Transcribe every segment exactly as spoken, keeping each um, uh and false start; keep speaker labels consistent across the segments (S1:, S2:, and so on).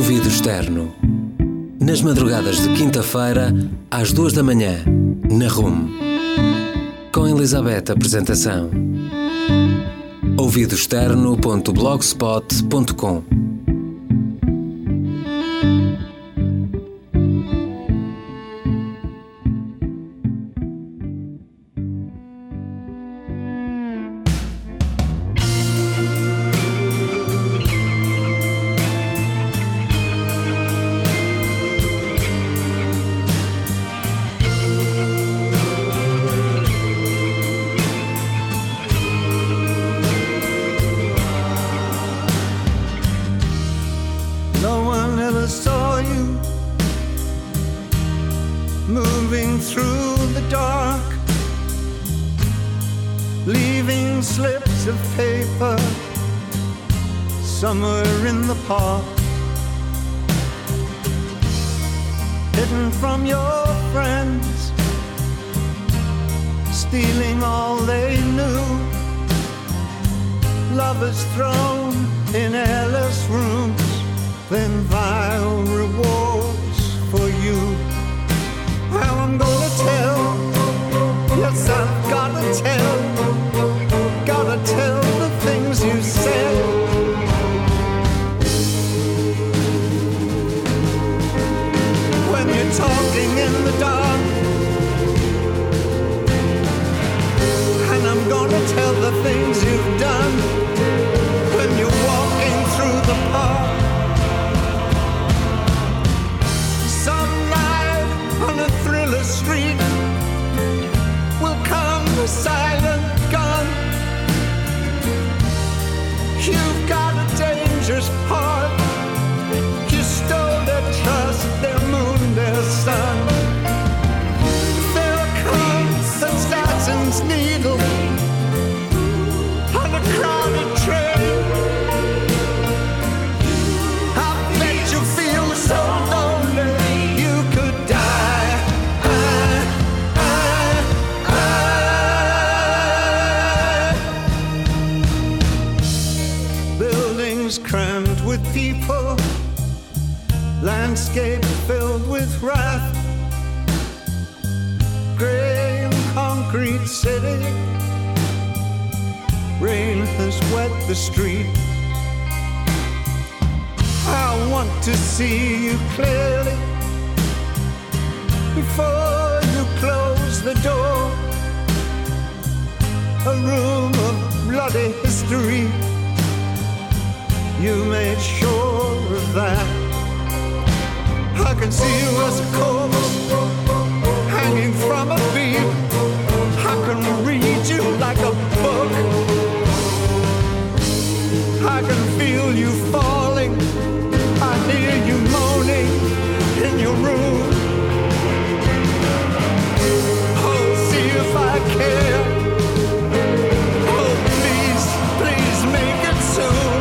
S1: Ouvido externo. Nas madrugadas de quinta-feira, às duas da manhã, na R U M. Com Elizabeth Apresentação. ouvido externo ponto blogspot ponto com.
S2: Somewhere in the park, hidden from your friends, stealing all they knew. Lovers thrown in airless rooms, then vile rewards for you. Well, I'm gonna tell, yes, I've gotta tell, gotta tell the things you said. Talking in the dark, and I'm gonna tell the things you've done when you're walking through the park. Some night on a thriller street will come a silent gun. You've got a dangerous heart. You stole their trust, their moon, their sun. There comes the assassin's needle on a crowded train. I bet you feel so lonely you could die. I, I, I. Buildings crammed with people, landscape filled with wrath, grey and concrete city, rain has wet the street. I want to see you clearly before you close the door. A room of bloody history, you made sure of that. I can see you as a corpse hanging from a beam. I can read you like a book. I can feel you falling. I hear you moaning in your room. Oh, see if I care. Oh, please, please make it soon.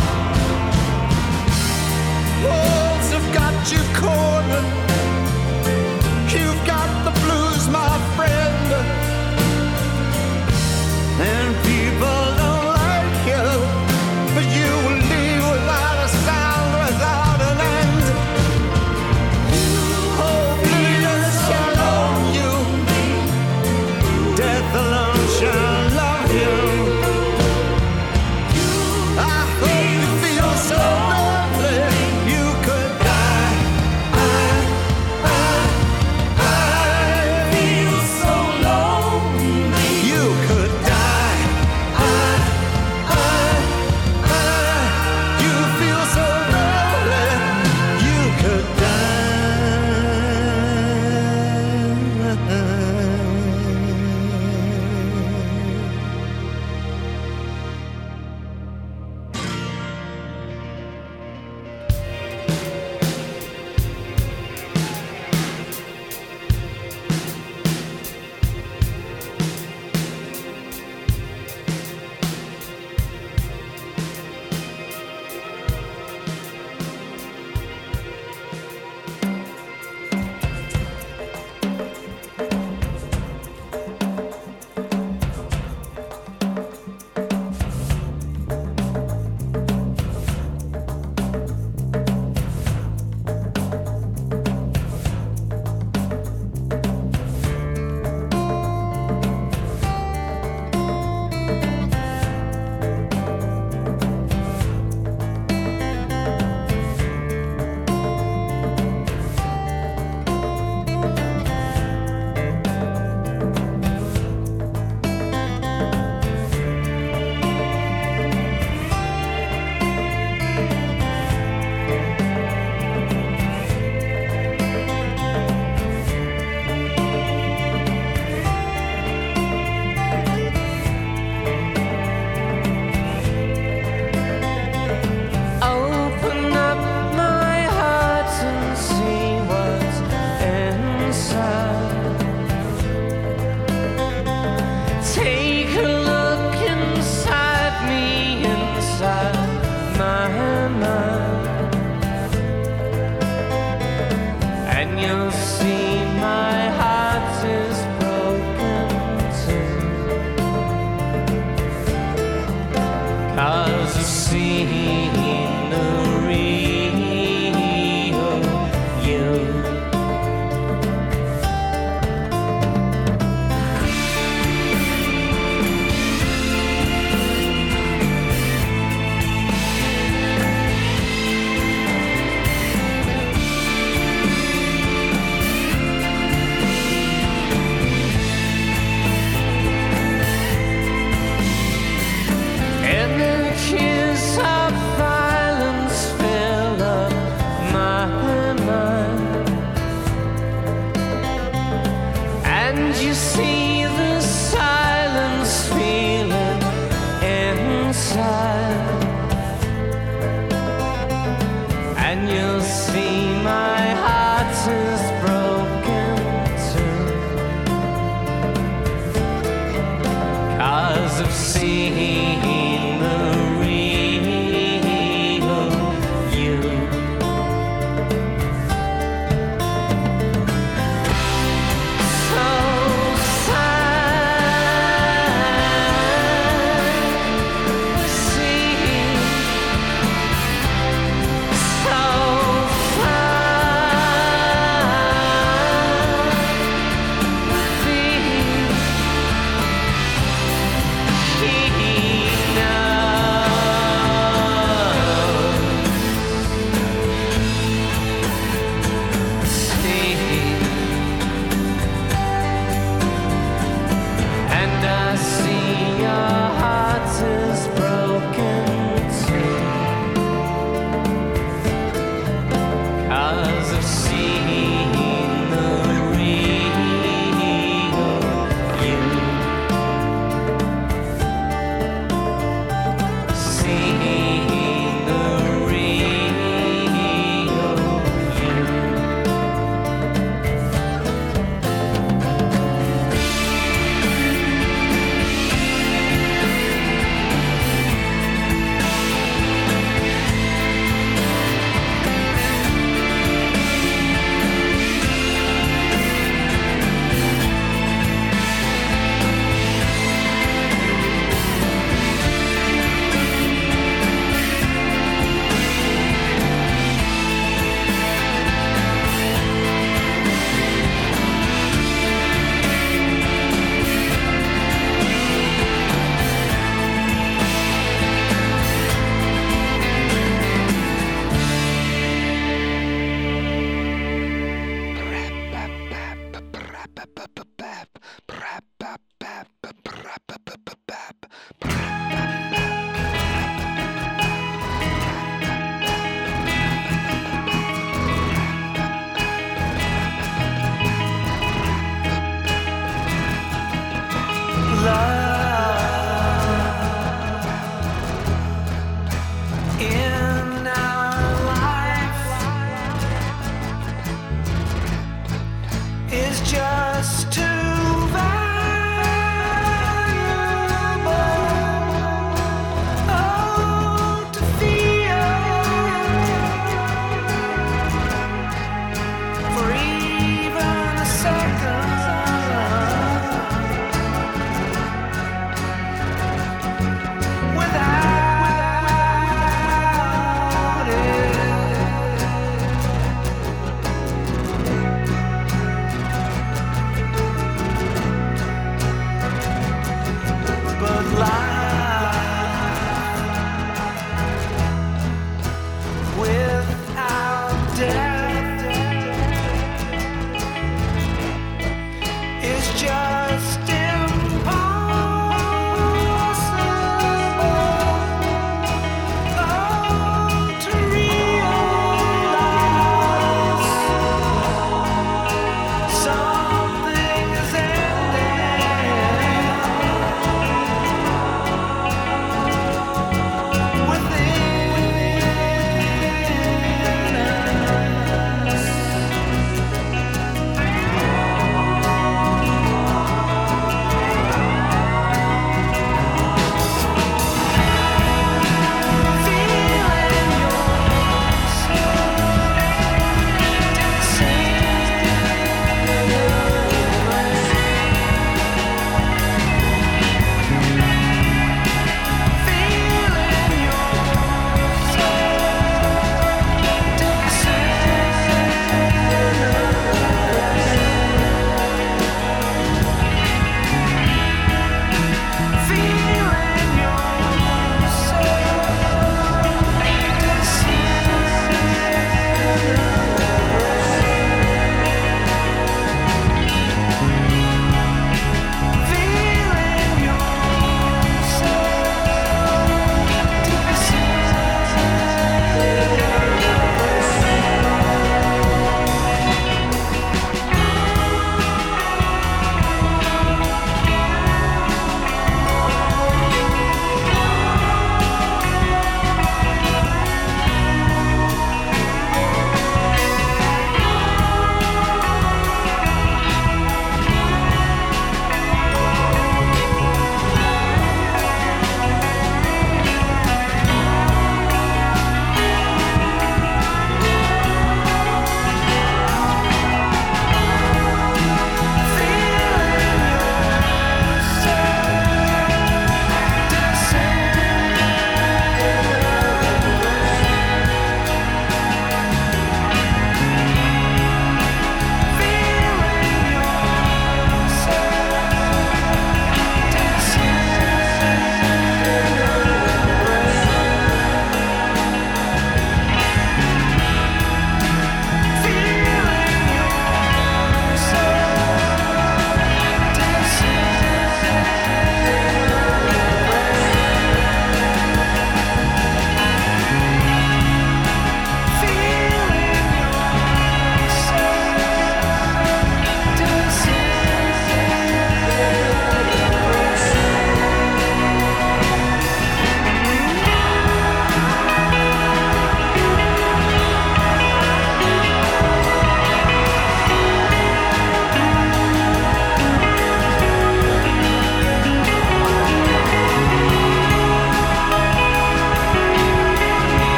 S2: Walls have got you cornered. You've got the blues, my friend. And people don't like you, but you will leave without a sound, without an end.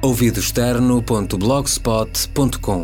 S1: ouvido externo ponto blogspot ponto com.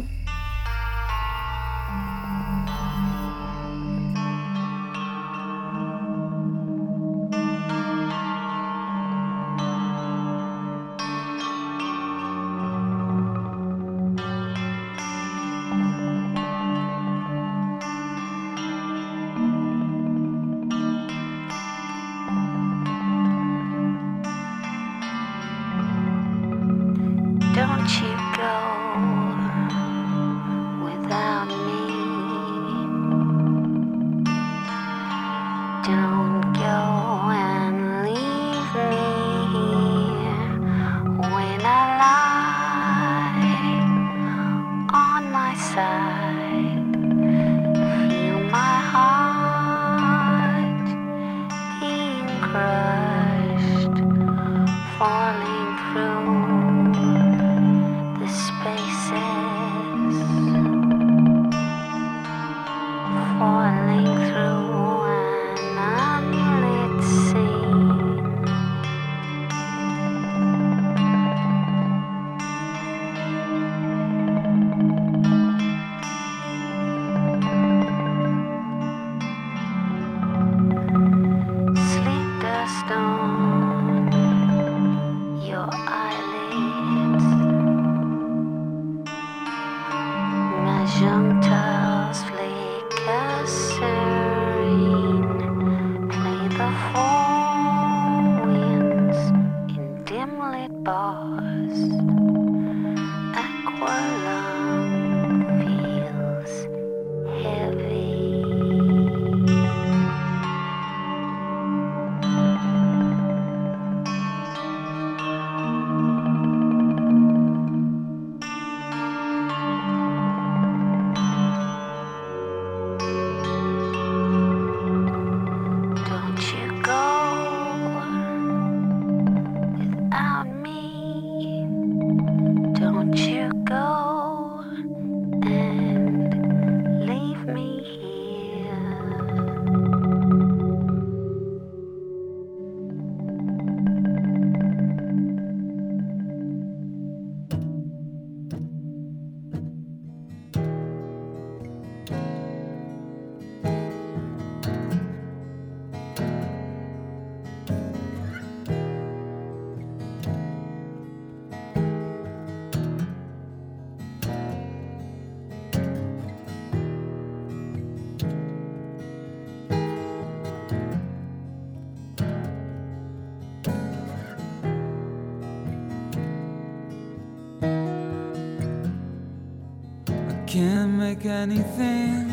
S3: Can't make anything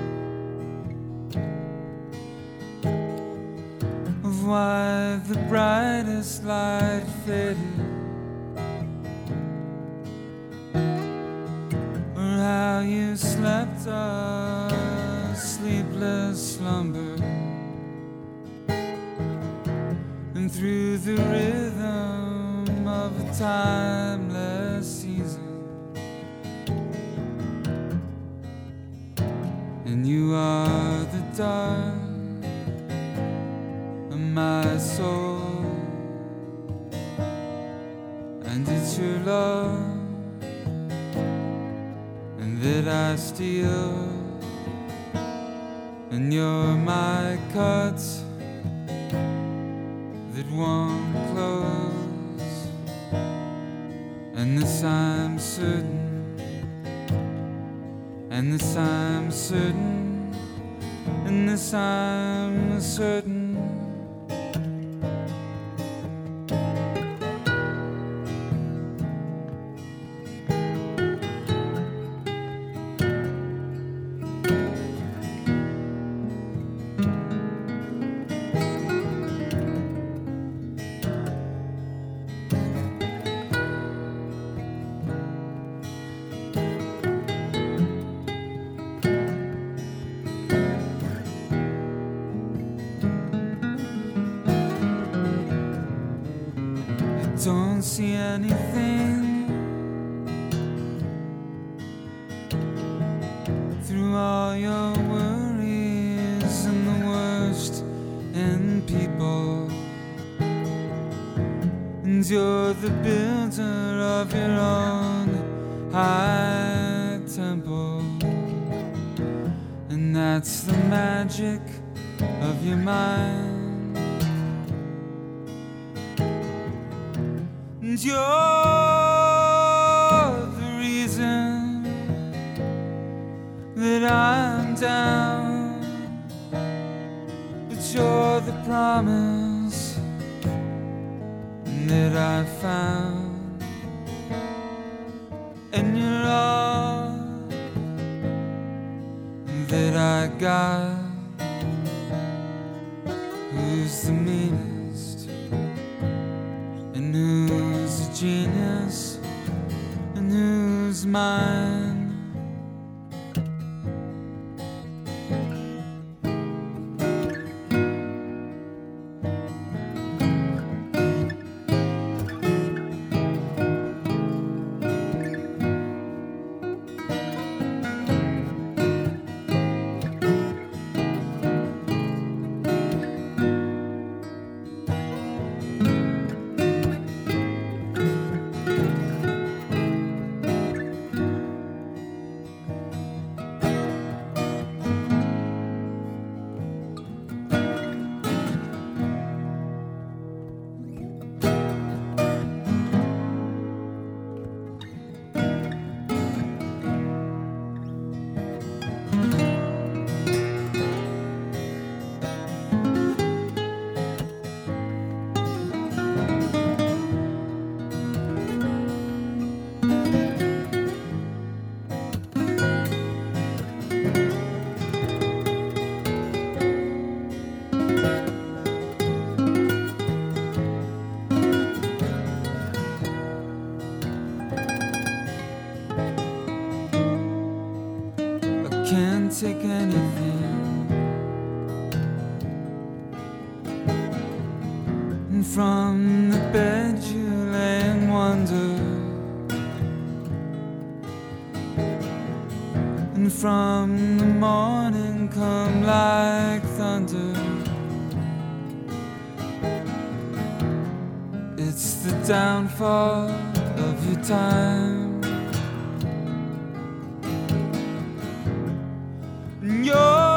S3: of why the brightest light faded, or how you slept a sleepless slumber, and through the rhythm of a timeless season. And you are the dark of my soul, and it's your love and that I steal, and you're my cuts that won't close, and this I'm certain. And this I'm certain, and this I'm certain. Don't see anything through all your worries and the worst in people, and And you're the builder of your own high temple, and that's the magic of your mind. And you're the reason that I'm down, but you're the promise that I found, and you're all that I got. Who's the meanest, and who's a genius, and who's mine? Take anything, and from the bed you lay and wonder, and from the morning come like thunder. It's the downfall of your time. You're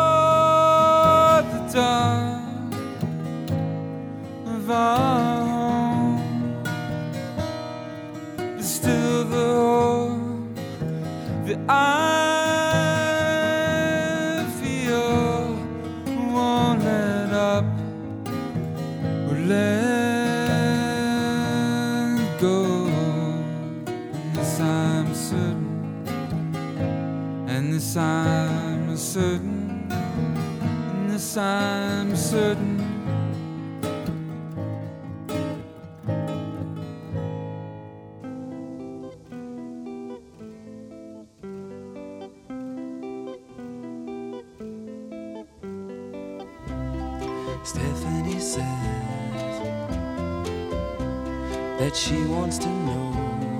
S3: the dawn of our home, but still the hope that I feel won't let up or let go. And this I'm certain, and this I'm certain, and this I'm certain.
S4: Stephanie says that she wants to know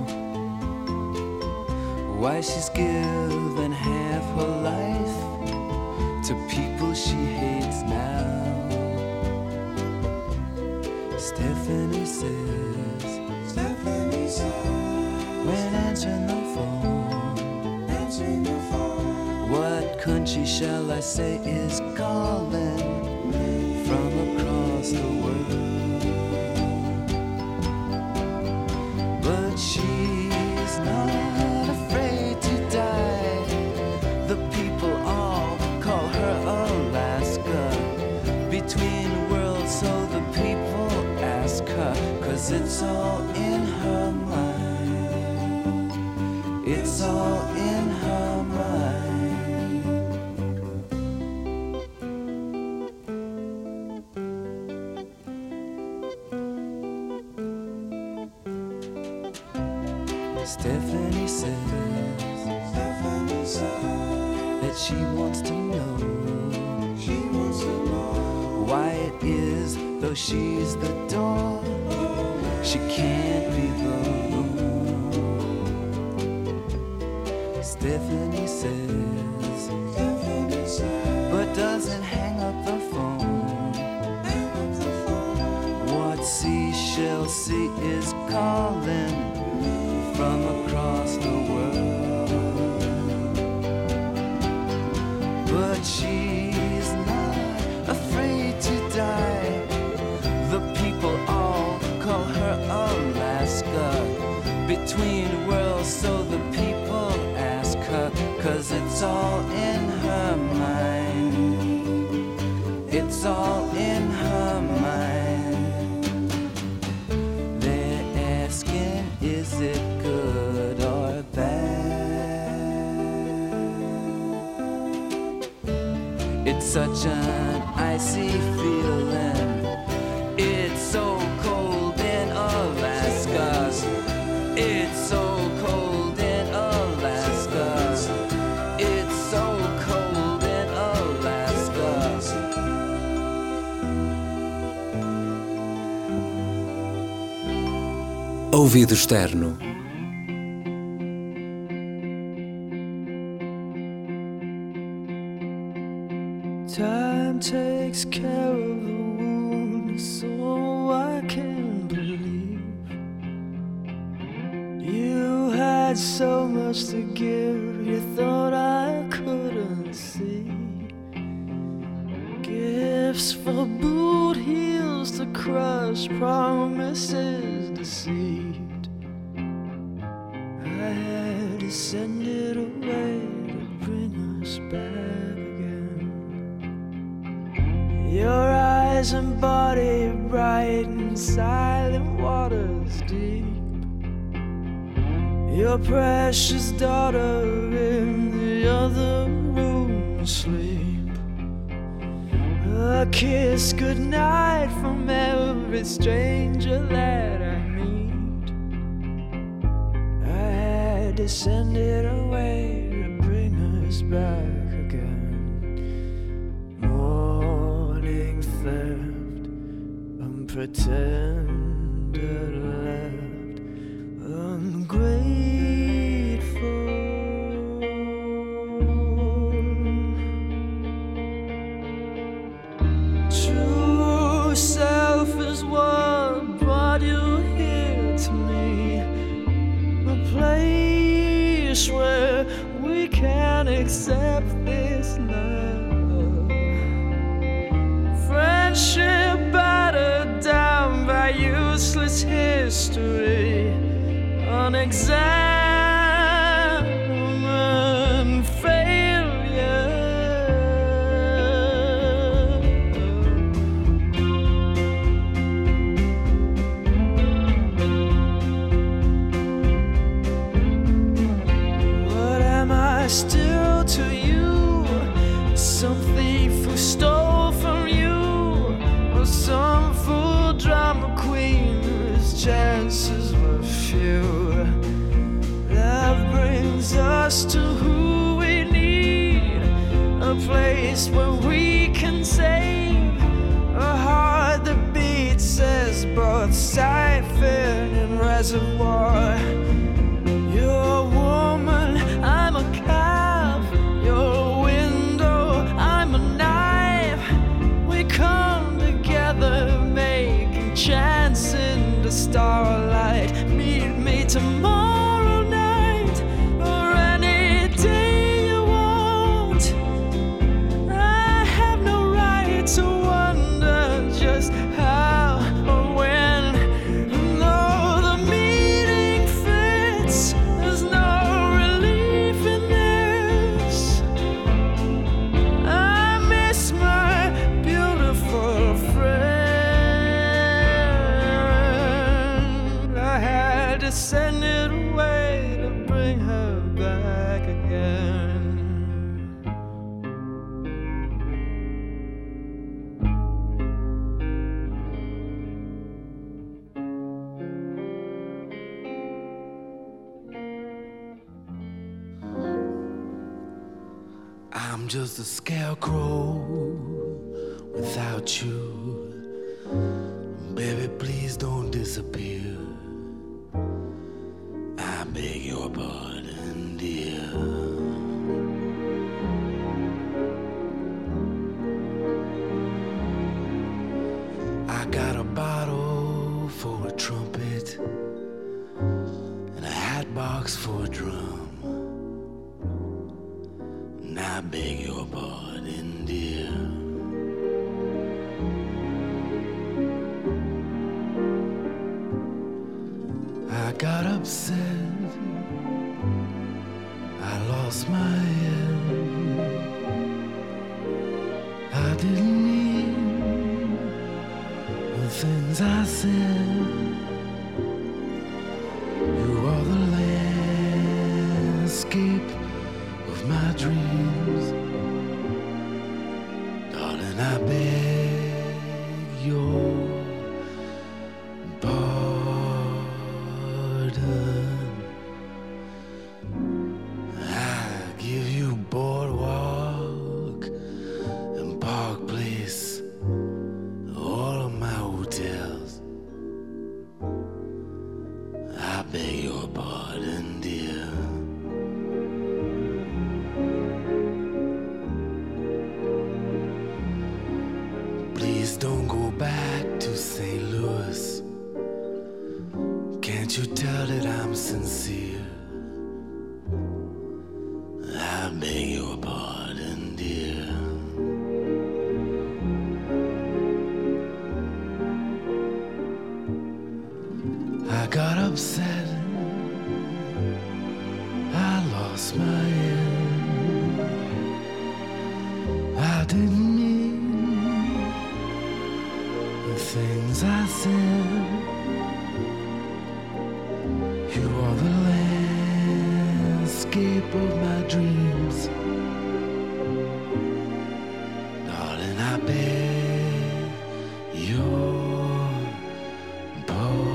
S4: why she's given half her life to people she hates now. Stephanie says, Stephanie says, when answering the phone, answering the phone, what country shall I say is calling from across the world? But she's not afraid to die. The people all call her Alaska, between worlds, so the people ask her, 'cause it's all in her mind. It's all in her mind. Stephanie says, Stephanie says that she wants to know, she wants to know why it is, though she's the door, she can't be the room. Stephanie says, Stephanie says, but doesn't hang up the phone. Hang up the phone. What she shall see is calling from across the world. But she's not afraid to die. The people all call her Alaska, between worlds, so the people ask her, 'cause it's all in her mind. It's all in her mind. They're asking, is it good or bad? It's such an icy feeling. It's so cold in Alaska. It's so cold in Alaska. It's so cold in Alaska.
S1: Ouvido externo.
S5: Time takes care of the wound, so I can believe you had so much to give. You thought I couldn't see. Gifts for boot heels to crush, promises deceived. I had to send it away to bring us back again. Your eyes and body bright and silent waters deep. Your precious daughter in the other room asleep. A kiss goodnight from every stranger that I meet. I had to send it away to bring us back again. Morning theft, unpretended left, ungrateful. True self is what brought you here to me. A place where we can accept this now. Friendship battered down by useless history, unexamined failure. What am I still to you? Some thief who stole from you, or some fool drama queen whose chances were few. Love brings us to who we need, a place where we can save a heart that beats as both siphon and reservoir. You're a woman, I'm a calf. You're a window, I'm a knife. We come together, making chance in the starlight. Meet me tomorrow night or any day you want. I have no right to wonder just how or when. No, the meeting fits. There's no relief in this. I miss my beautiful friend. I had to send it away to bring her back again.
S4: I'm just a scarecrow without you. Baby, please don't disappear. I beg your pardon, dear. I got a bottle for a trumpet. ask for a drum. And I beg your pardon, dear. I got upset, I lost my head. I didn't mean the things I said. You are the landscape of my dreams. Darling, I beg your pardon. I give you boardwalk and Park Place, all of my hotels. I beg your pardon, dear. Please don't go back to Saint Louis. Can't you tell that I'm sincere? I beg your pardon, dear. I got upset, I lost my head. I didn't mean the things I said. You are the landscape of my dreams. Darling, I beg your pardon.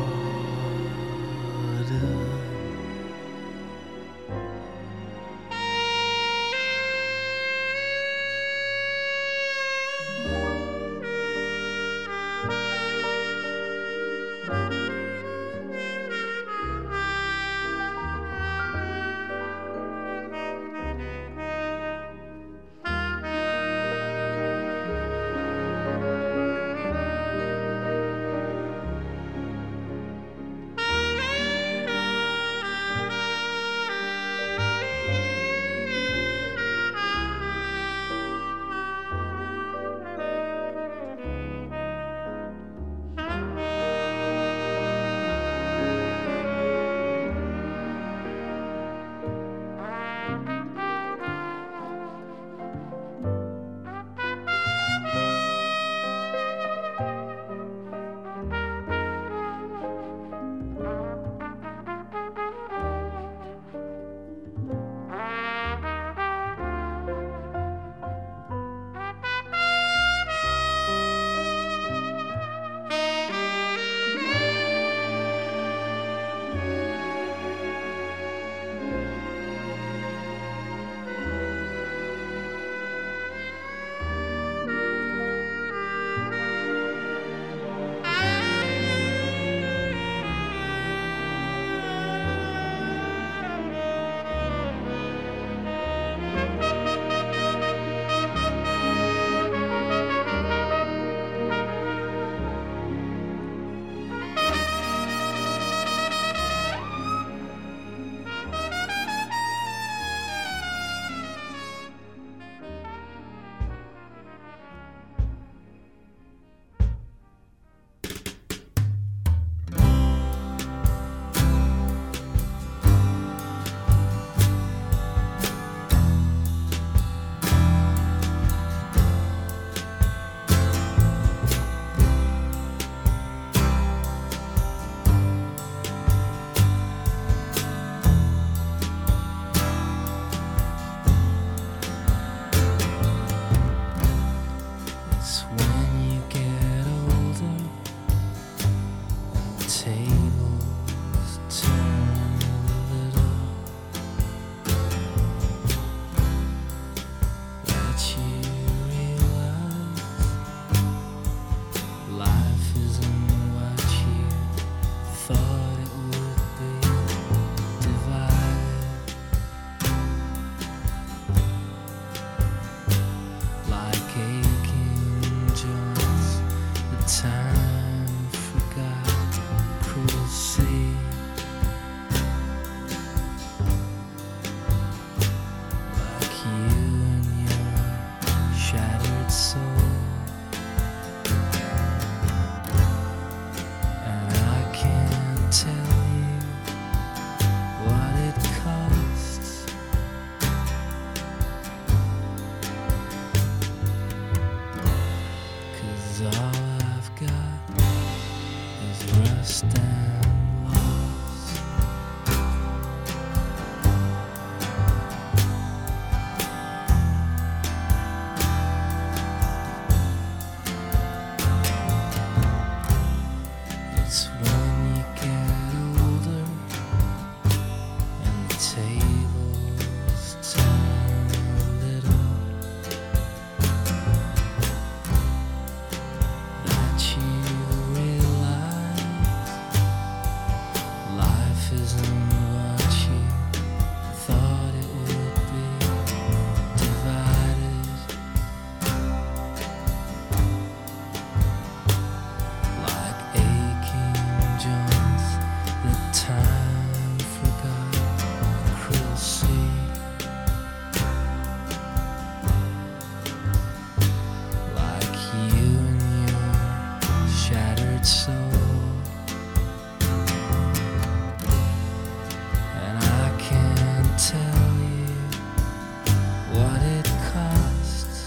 S4: tell you what it costs.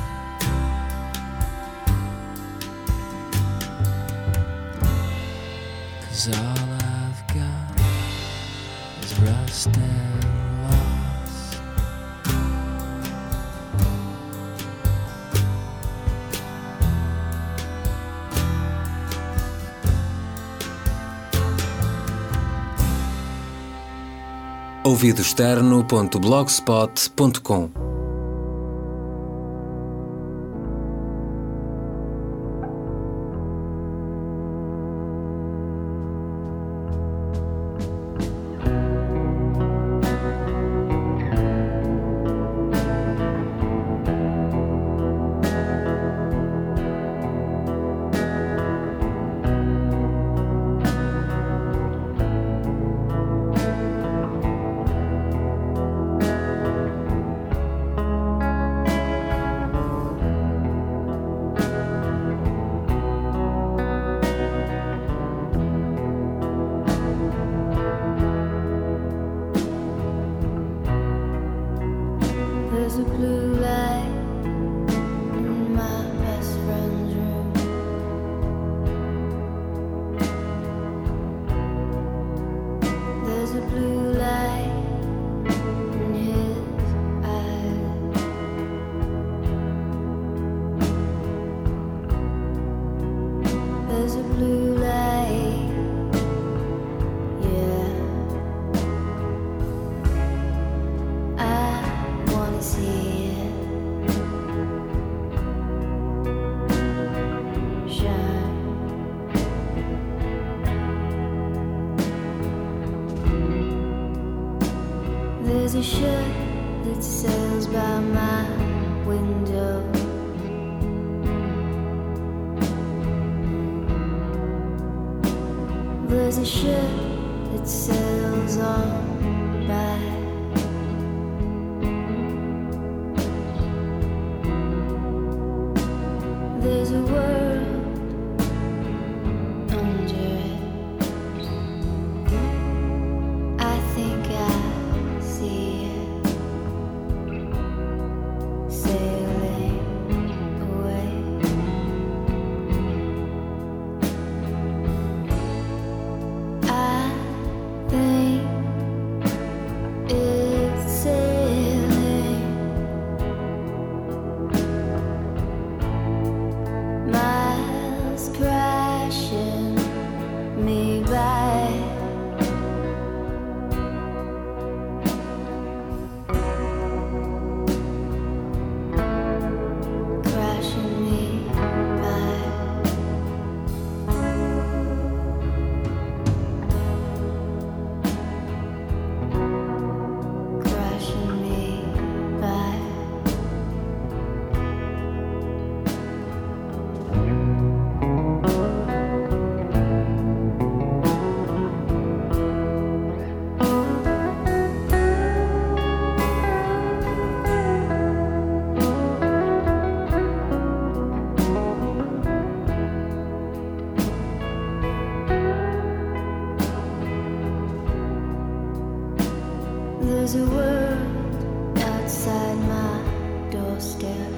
S4: 'Cause all I've got is rust and loss.
S1: ouvidoexterno ponto blogspot ponto com.
S6: There's a blue light in my best friend's room. There's a blue light in his eyes. There's a blue light, yeah. I wanna see it shine. There's a ship that sails by my window. There's a ship that sails on by. There's a world under it. I think I see it sailing away. I think it's sailing. Miles crashing me by. Crashing me by. Crashing me by. There's a world outside my doorstep.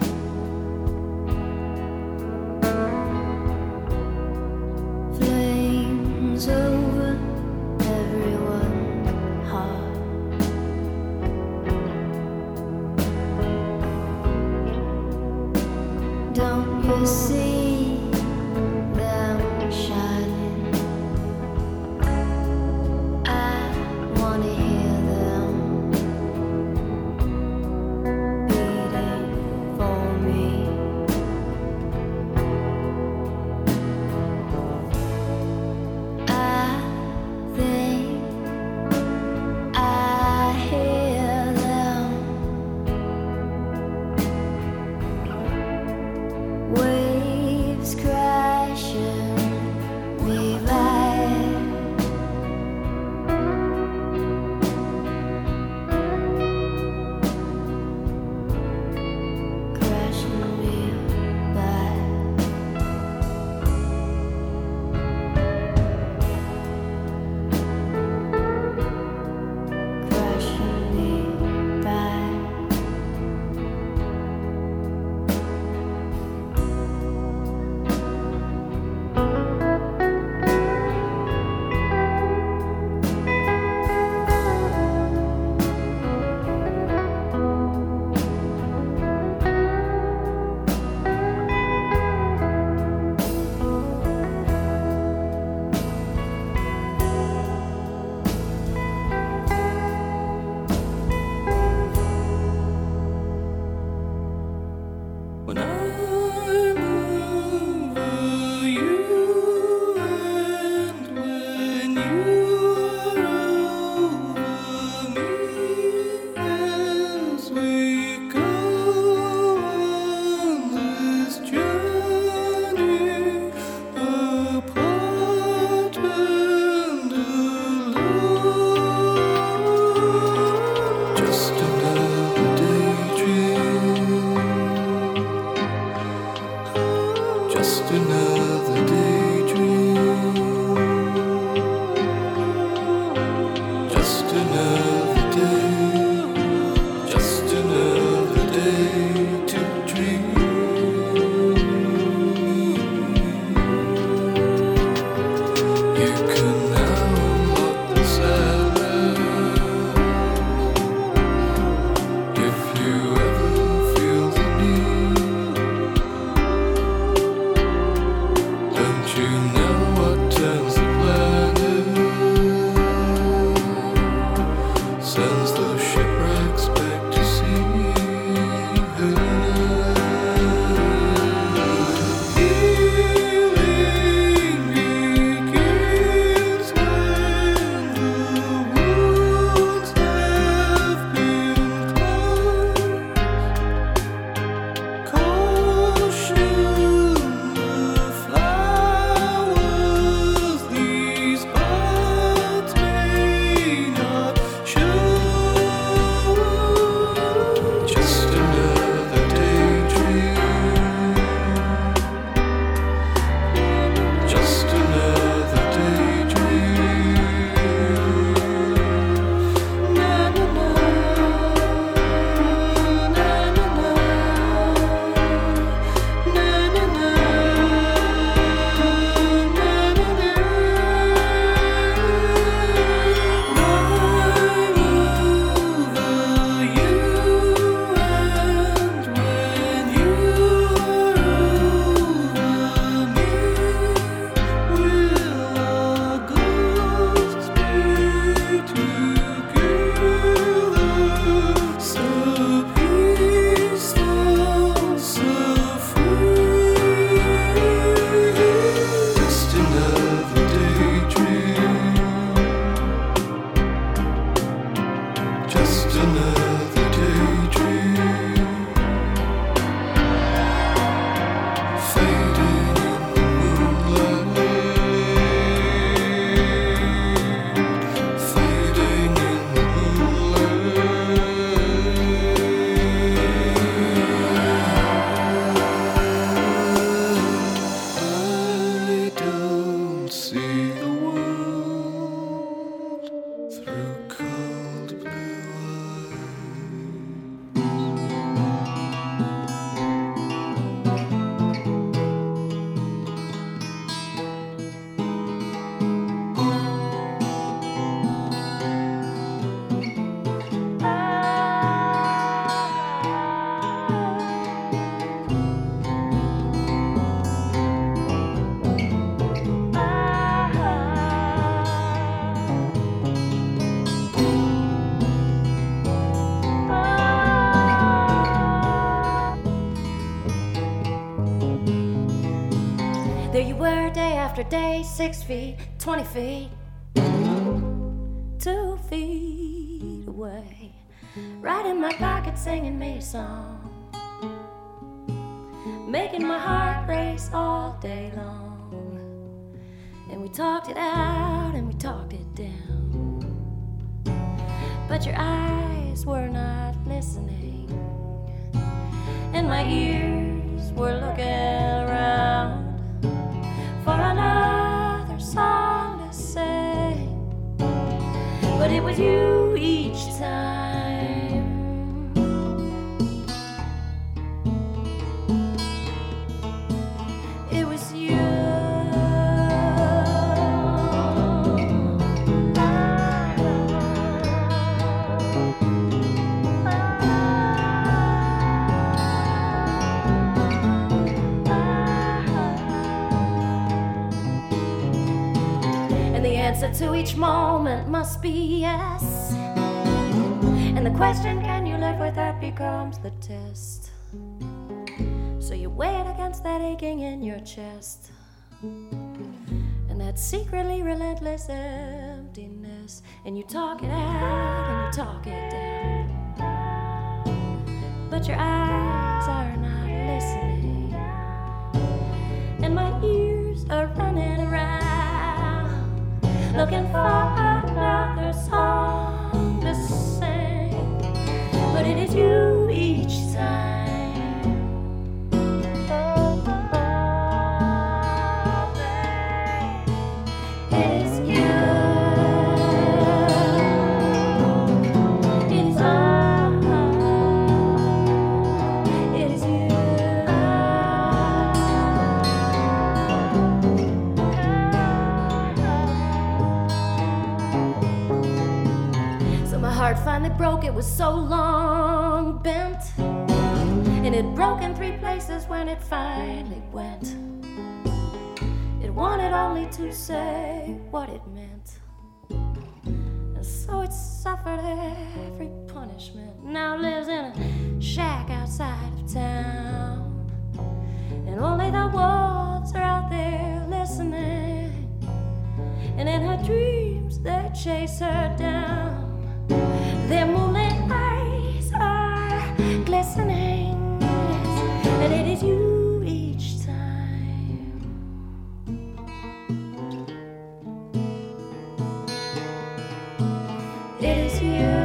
S6: Flames over everyone's heart. Don't you see them shining? I wanna hear them beating for
S7: shipwrecks back to sea. Healing begins when the wounds have been closed. Caution the flowers, these buds may not show. Just another daydream. Just another daydream. Na na na, na na na, na na na, na na na. I'm over you, and when you're over me, will our ghosts be together? So peaceful, so free. Just another daydream. Just another daydream. Fading in the moonlight. Fading in the moonlight. I don't see the world through cold blue
S8: There you were, day after day, six feet, twenty feet, two feet away, right in my pocket, singing me a song, making my heart race all day long. And we talked it out and we talked it down, but your eyes were not listening, and my ears were looking around for another song to sing, but it was you each time. It was you. And the answer to each moment must be yes. And the question, can you live with that, becomes the test. So you weigh it against that aching in your chest, and that secretly relentless emptiness, and you talk it out and you talk it down, but your eyes are not listening, and my ears are running around looking for another song to sing, but it is you each time. Finally broke, it was so long bent, and it broke in three places when it finally went. It wanted only to say what it meant, and so it suffered every punishment. chase her down. Their moonlit eyes are glistening, and it is you each time. It is you.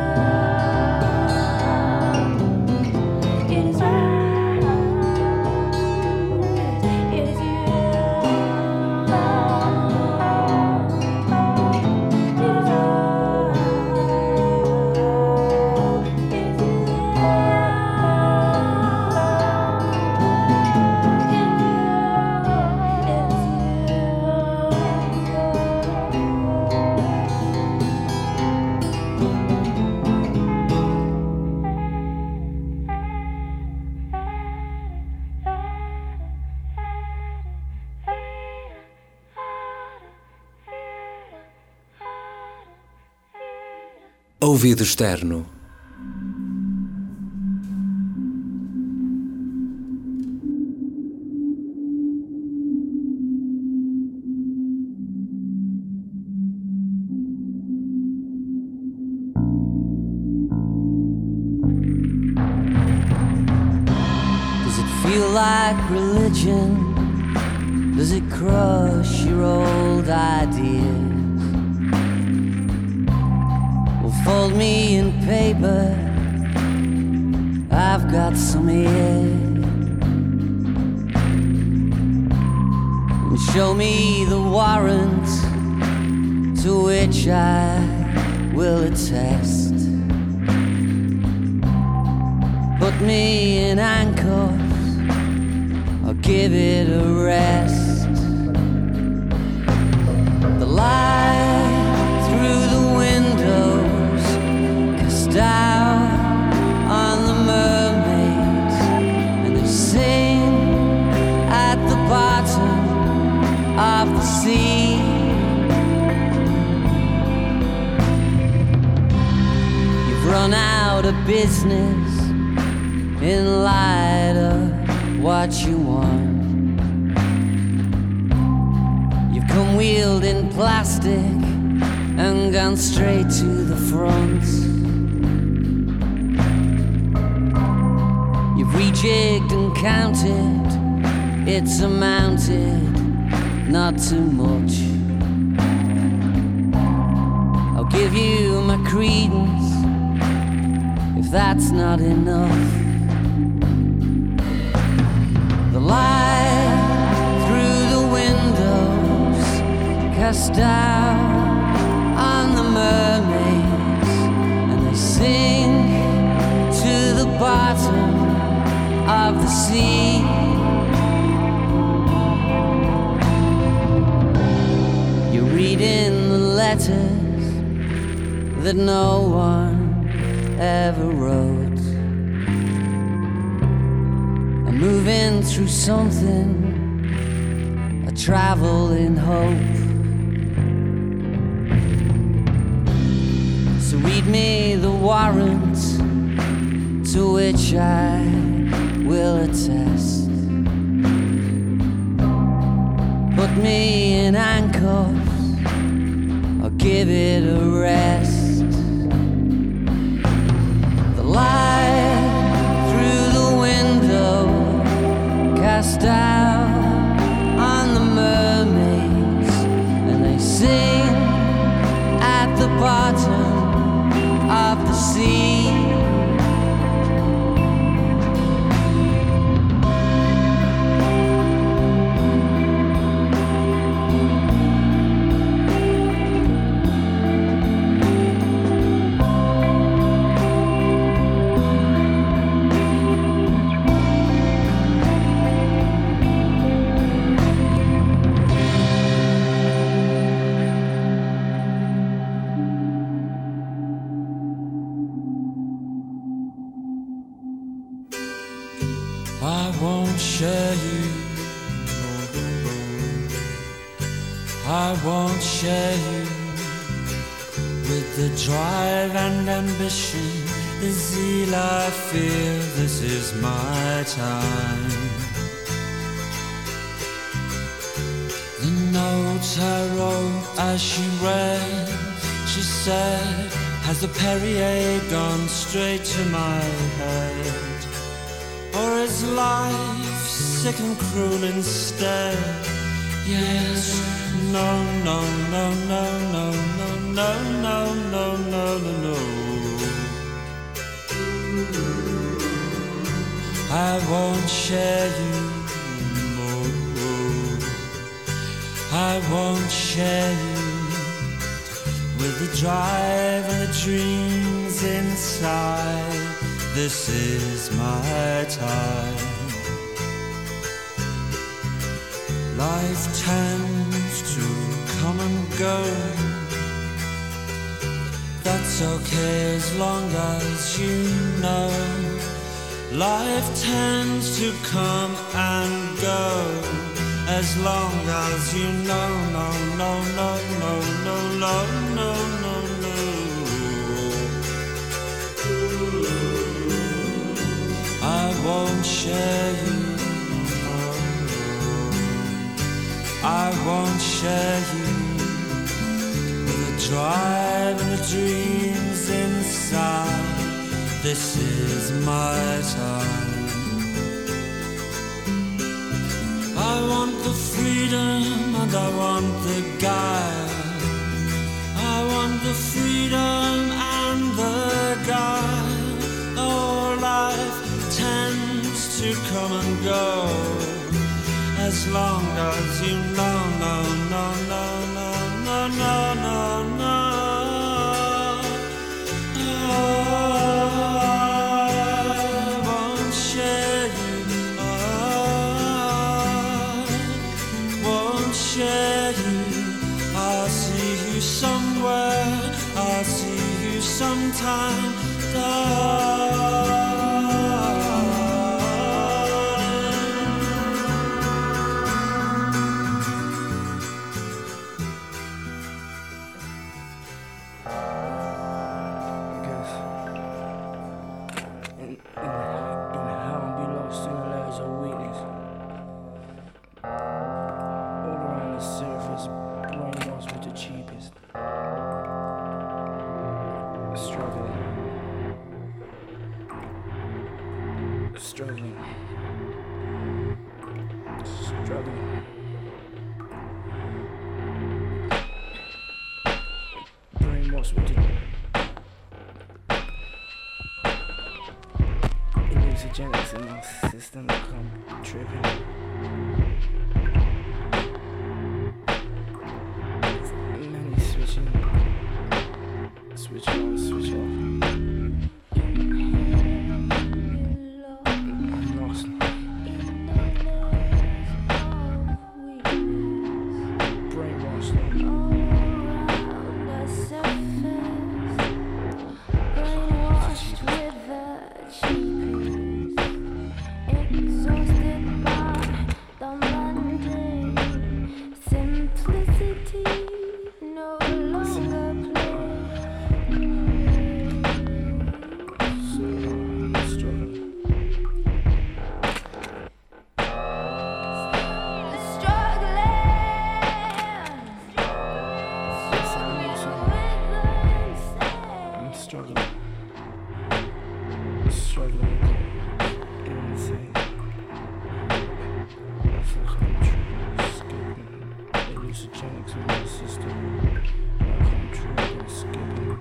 S1: Ouvido externo.
S4: Does it feel like religion? Does it crush your old ideas? Fold me in paper, I've got some here. And show me the warrant to which I will attest. Put me in handcuffs or give it a rest. The light through the window down on the mermaids, and they sing at the bottom of the sea. You've run out of business in light of what you want. You've come wheeled in plastic and gone straight to the front. Rejigged and counted, it's amounted not too much. I'll give you my credence if that's not enough. The light through the windows cast down on the mermaids, and they sing to the bottom of the sea. You're reading the letters that no one ever wrote. I'm moving through something, I travel in hope. So read me the warrant to which I will attest. Put me in handcuffs or give it a rest. The light through the window cast out on the mermaids, and they sing at the bottom of the sea.
S3: I won't share you. I won't share you with the drive and ambition, the zeal I feel. This is my time. The notes I wrote as she read
S5: She said, has the Perrier gone straight to my head? Or is life sick and cruel instead? Yes, no, no, no, no, no, no, no, no, no, no, no, no. I won't share you more. I won't share you with the drive and the dreams inside. This is my time. Life tends to come and go. That's okay as long as you know. Life tends to come and go as long as you know. No, no, no, no, no, no, no, no, no. I won't share you. I won't share you with the drive and the dreams inside. This is my time. I want the freedom and I want the guile. I want the freedom and the guile. Oh, life tends to come and go as long as you know, no, no, no, no, no, no, no, no. Oh, I won't share you. I won't share you. I'll see you somewhere. I'll see you sometime. Oh.
S9: Genetics in my system come tripping. Many switching, switch on, switch off. Lost. Brainwashed. Brainwashed with the cheap. Exhausted by the mundane, simplicity no longer play. Struggling. I'm struggling. Struggling. Insane. I feel like I'm tripping, skipping. Hallucinogenics in my system. Like I'm tripping, skipping.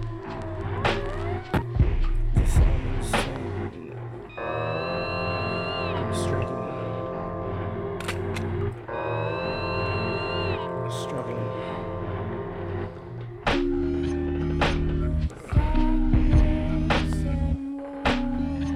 S9: This album is insane. I'm struggling. I'm struggling. Sadness and war.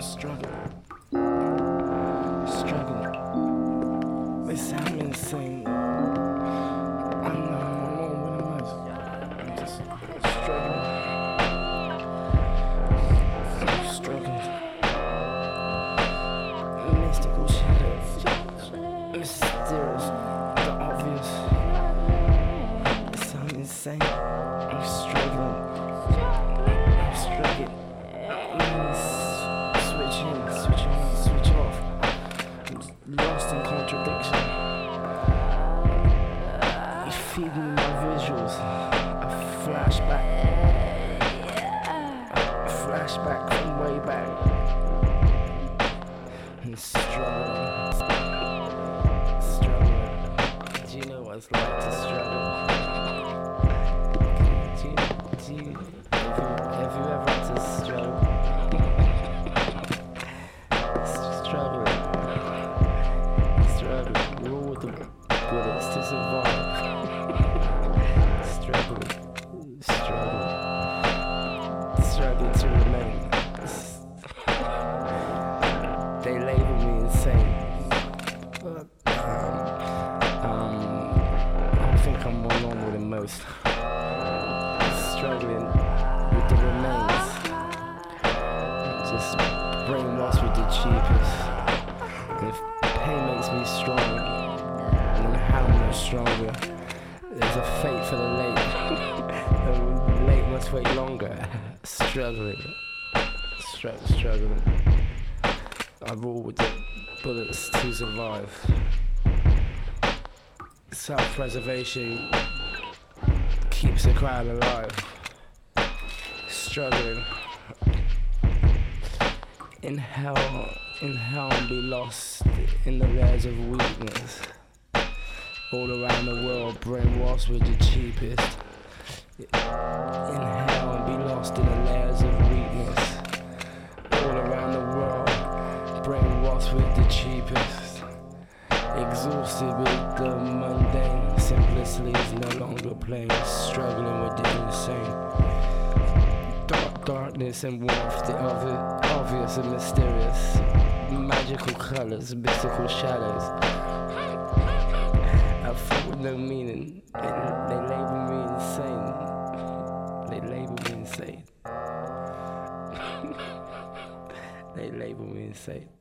S9: I'm struggling. Struggling. They sound insane. I'm not alone with them. I'm just struggling. I'm struggling. Mystical shadows. Mysterious. The obvious. They sound insane. I'm struggling. I'm struggling. Switch in, switch on, switch off. I'm lost in contradiction. You feed me my visuals. A flashback. A flashback from way back. And struggling. Struggling. Do you know what it's like to struggle? Do you, do you, have you, have you ever had to struggle? Struggling. Struggling. We're all with the bullets to survive. Struggling. Struggling. Struggling to remain. They label me insane. But um, um, I think I'm more normal than most. Struggling with the remains. Just brainwashed with the cheapest. And if pain makes me strong, then how much stronger? There's a fate for the late. The late must wait longer. Struggling. Stru- struggling. I roll with the bullets to survive. Self-preservation keeps the crowd alive. Struggling. In hell, in hell and be lost in the layers of weakness. All around the world, brainwashed with the cheapest. In hell and be lost in the layers of weakness. All around the world, brainwashed with the cheapest. Exhausted with the mundane, simplicity is no longer plain. Struggling with the insane. Dark darkness and warmth, the obvi- obvious and mysterious. Magical colors, mystical shadows. I fought with no meaning. They, they label me insane. They label me insane. They label me insane.